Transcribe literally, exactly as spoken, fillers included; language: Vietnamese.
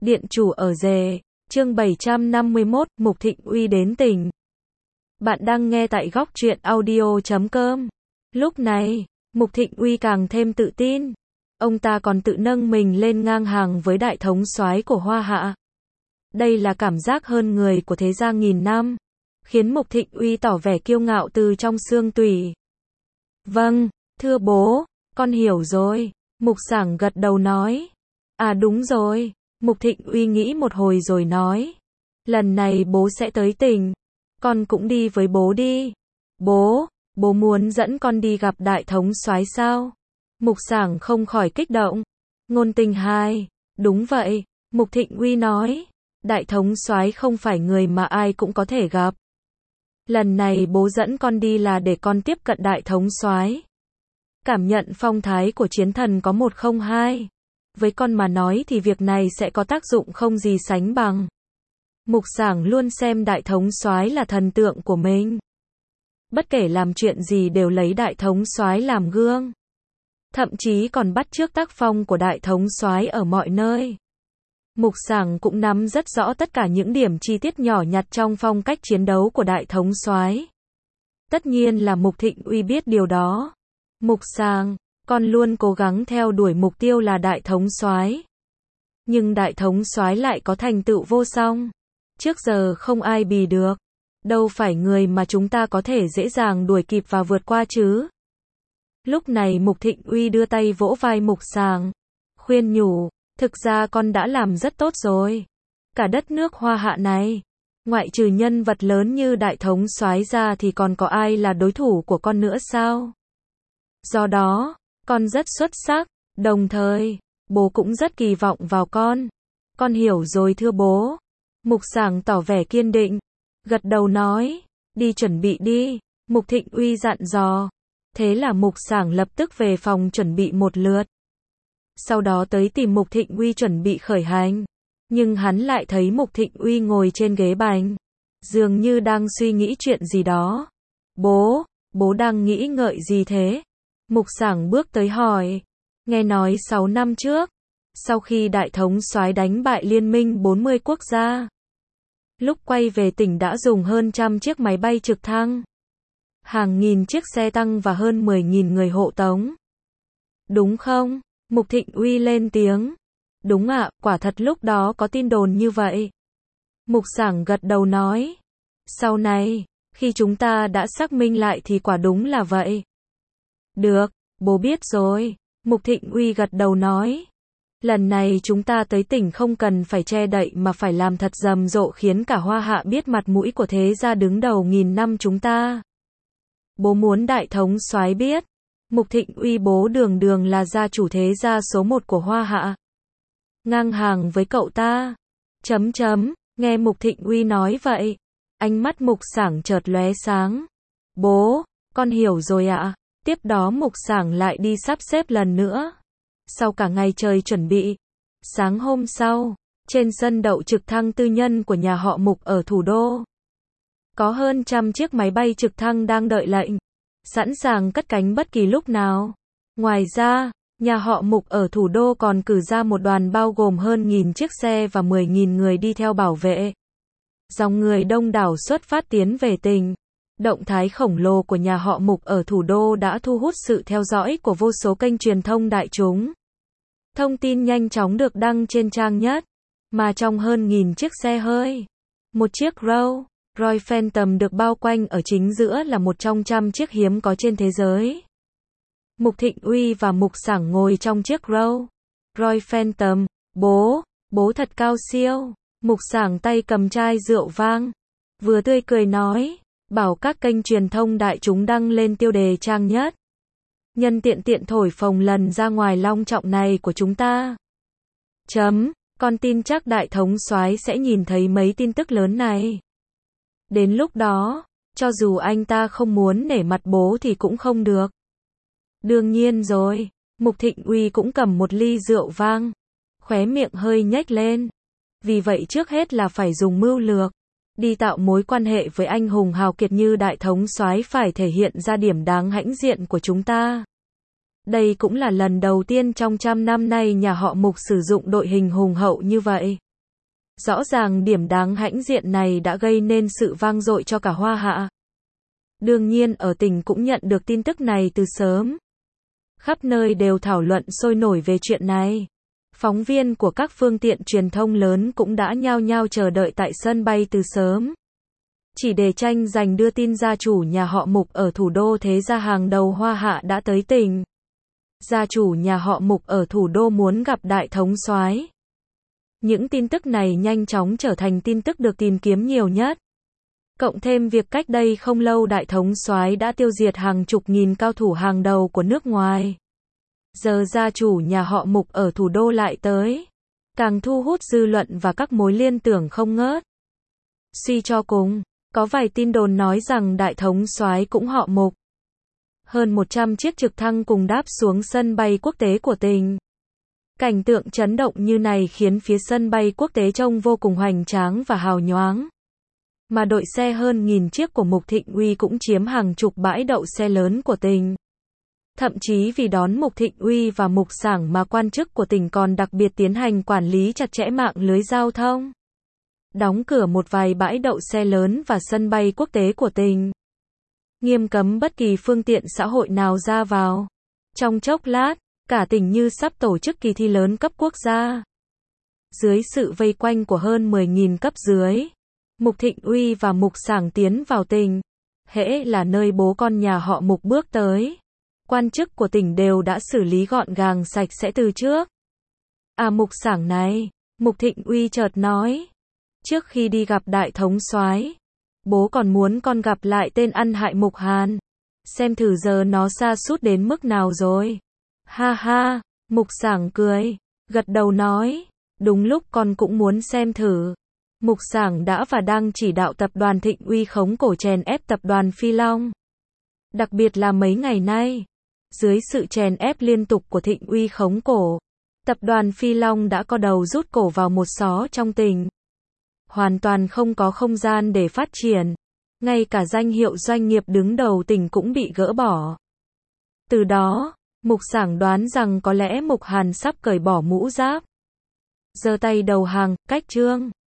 Điện chủ ở rể, chương bảy trăm năm mươi mốt, Mục Thịnh Uy đến tỉnh. Bạn đang nghe tại góc truyện audio chấm com. Lúc này, Mục Thịnh Uy càng thêm tự tin. Ông ta còn tự nâng mình lên ngang hàng với đại thống soái của Hoa Hạ. Đây là cảm giác hơn người của thế gia nghìn năm, khiến Mục Thịnh Uy tỏ vẻ kiêu ngạo từ trong xương tủy. Vâng, thưa bố, con hiểu rồi, Mục Sảng gật đầu nói. À đúng rồi, Mục Thịnh Uy nghĩ một hồi rồi nói. Lần này bố sẽ tới tỉnh, con cũng đi với bố đi. Bố, bố muốn dẫn con đi gặp đại thống soái sao? Mục Sảng không khỏi kích động. Ngôn Tình hai, đúng vậy, Mục Thịnh Uy nói. Đại thống soái không phải người mà ai cũng có thể gặp. Lần này bố dẫn con đi là để con tiếp cận đại thống soái, cảm nhận phong thái của chiến thần có một không hai. Với con mà nói thì việc này sẽ có tác dụng không gì sánh bằng. Mục Sảng luôn xem đại thống soái là thần tượng của mình. Bất kể làm chuyện gì đều lấy đại thống soái làm gương. Thậm chí còn bắt chước tác phong của đại thống soái ở mọi nơi. Mục Sảng cũng nắm rất rõ tất cả những điểm chi tiết nhỏ nhặt trong phong cách chiến đấu của đại thống soái. Tất nhiên là Mục Thịnh Uy biết điều đó. Mục Sảng, con luôn cố gắng theo đuổi mục tiêu là đại thống soái. Nhưng đại thống soái lại có thành tựu vô song. Trước giờ không ai bì được. Đâu phải người mà chúng ta có thể dễ dàng đuổi kịp và vượt qua chứ. Lúc này Mục Thịnh Uy đưa tay vỗ vai Mục Sảng, khuyên nhủ, thực ra con đã làm rất tốt rồi. Cả đất nước Hoa Hạ này, ngoại trừ nhân vật lớn như đại thống soái ra thì còn có ai là đối thủ của con nữa sao? Do đó, con rất xuất sắc, đồng thời, bố cũng rất kỳ vọng vào con. Con hiểu rồi thưa bố. Mục Sảng tỏ vẻ kiên định, gật đầu nói, đi chuẩn bị đi, Mục Thịnh Uy dặn dò. Thế là Mục Sảng lập tức về phòng chuẩn bị một lượt. Sau đó tới tìm Mục Thịnh Uy chuẩn bị khởi hành. Nhưng hắn lại thấy Mục Thịnh Uy ngồi trên ghế bành, dường như đang suy nghĩ chuyện gì đó. Bố, bố đang nghĩ ngợi gì thế? Mục Sảng bước tới hỏi. Nghe nói sáu năm trước, sau khi đại thống soái đánh bại liên minh bốn mươi quốc gia, lúc quay về tỉnh đã dùng hơn trăm chiếc máy bay trực thăng, hàng nghìn chiếc xe tăng và hơn mười nghìn người hộ tống. Đúng không? Mục Thịnh Uy lên tiếng. Đúng ạ, quả thật lúc đó có tin đồn như vậy. Mục Sảng gật đầu nói. Sau này, khi chúng ta đã xác minh lại thì quả đúng là vậy. Được, bố biết rồi. Mục Thịnh Uy gật đầu nói. Lần này chúng ta tới tỉnh không cần phải che đậy mà phải làm thật rầm rộ khiến cả Hoa Hạ biết mặt mũi của thế gia đứng đầu nghìn năm chúng ta. Bố muốn đại thống soái biết, Mục Thịnh Uy bố đường đường là gia chủ thế gia số một của Hoa Hạ. Ngang hàng với cậu ta. Chấm chấm, nghe Mục Thịnh Uy nói vậy, ánh mắt Mục Sảng chợt lóe sáng. Bố, con hiểu rồi ạ. Tiếp đó Mục Sảng lại đi sắp xếp lần nữa. Sau cả ngày trời chuẩn bị, sáng hôm sau, trên sân đậu trực thăng tư nhân của nhà họ Mục ở thủ đô, có hơn trăm chiếc máy bay trực thăng đang đợi lệnh, sẵn sàng cất cánh bất kỳ lúc nào. Ngoài ra, nhà họ Mục ở thủ đô còn cử ra một đoàn bao gồm hơn nghìn chiếc xe và mười nghìn người đi theo bảo vệ. Dòng người đông đảo xuất phát tiến về tỉnh. Động thái khổng lồ của nhà họ Mục ở thủ đô đã thu hút sự theo dõi của vô số kênh truyền thông đại chúng. Thông tin nhanh chóng được đăng trên trang nhất, mà trong hơn nghìn chiếc xe hơi, một chiếc Rolls Royce Phantom được bao quanh ở chính giữa là một trong trăm chiếc hiếm có trên thế giới. Mục Thịnh Uy và Mục Sảng ngồi trong chiếc Rolls Royce Phantom. Bố, bố thật cao siêu. Mục Sảng tay cầm chai rượu vang, vừa tươi cười nói, bảo các kênh truyền thông đại chúng đăng lên tiêu đề trang nhất. Nhân tiện tiện thổi phồng lần ra ngoài long trọng này của chúng ta. Chấm, con tin chắc đại thống soái sẽ nhìn thấy mấy tin tức lớn này. Đến lúc đó, cho dù anh ta không muốn nể mặt bố thì cũng không được. Đương nhiên rồi, Mục Thịnh Uy cũng cầm một ly rượu vang, khóe miệng hơi nhếch lên. Vì vậy trước hết là phải dùng mưu lược, đi tạo mối quan hệ với anh hùng hào kiệt như đại thống soái, phải thể hiện ra điểm đáng hãnh diện của chúng ta. Đây cũng là lần đầu tiên trong trăm năm nay nhà họ Mục sử dụng đội hình hùng hậu như vậy. Rõ ràng điểm đáng hãnh diện này đã gây nên sự vang dội cho cả Hoa Hạ. Đương nhiên ở tỉnh cũng nhận được tin tức này từ sớm. Khắp nơi đều thảo luận sôi nổi về chuyện này. Phóng viên của các phương tiện truyền thông lớn cũng đã nhao nhao chờ đợi tại sân bay từ sớm. Chỉ để tranh giành đưa tin gia chủ nhà họ Mục ở thủ đô thế gia hàng đầu Hoa Hạ đã tới tỉnh. Gia chủ nhà họ Mục ở thủ đô muốn gặp đại thống soái. Những tin tức này nhanh chóng trở thành tin tức được tìm kiếm nhiều nhất. Cộng thêm việc cách đây không lâu đại thống soái đã tiêu diệt hàng chục nghìn cao thủ hàng đầu của nước ngoài. Giờ gia chủ nhà họ Mục ở thủ đô lại tới, càng thu hút dư luận và các mối liên tưởng không ngớt. Suy cho cùng, có vài tin đồn nói rằng đại thống soái cũng họ Mục. Hơn một trăm chiếc trực thăng cùng đáp xuống sân bay quốc tế của tỉnh. Cảnh tượng chấn động như này khiến phía sân bay quốc tế trông vô cùng hoành tráng và hào nhoáng. Mà đội xe hơn nghìn chiếc của Mục Thịnh Uy cũng chiếm hàng chục bãi đậu xe lớn của tỉnh. Thậm chí vì đón Mục Thịnh Uy và Mục Sảng mà quan chức của tỉnh còn đặc biệt tiến hành quản lý chặt chẽ mạng lưới giao thông. Đóng cửa một vài bãi đậu xe lớn và sân bay quốc tế của tỉnh. Nghiêm cấm bất kỳ phương tiện xã hội nào ra vào. Trong chốc lát, cả tỉnh như sắp tổ chức kỳ thi lớn cấp quốc gia. Dưới sự vây quanh của hơn mười nghìn cấp dưới, Mục Thịnh Uy và Mục Sảng tiến vào tỉnh. Hễ là nơi bố con nhà họ Mục bước tới, quan chức của tỉnh đều đã xử lý gọn gàng sạch sẽ từ trước. À Mục Sảng này, Mục Thịnh Uy chợt nói, trước khi đi gặp đại thống soái, bố còn muốn con gặp lại tên ăn hại Mục Hàn. Xem thử giờ nó sa sút đến mức nào rồi. Ha ha, Mục Sảng cười, gật đầu nói, đúng lúc con cũng muốn xem thử. Mục Sảng đã và đang chỉ đạo tập đoàn Thịnh Uy khống cổ chèn ép tập đoàn Phi Long. Đặc biệt là mấy ngày nay, dưới sự chèn ép liên tục của Thịnh Uy khống cổ, tập đoàn Phi Long đã co đầu rút cổ vào một xó trong tỉnh. Hoàn toàn không có không gian để phát triển. Ngay cả danh hiệu doanh nghiệp đứng đầu tỉnh cũng bị gỡ bỏ. Từ đó, Mục Sảng đoán rằng có lẽ Mục Hàn sắp cởi bỏ mũ giáp, giơ tay đầu hàng, cách trương.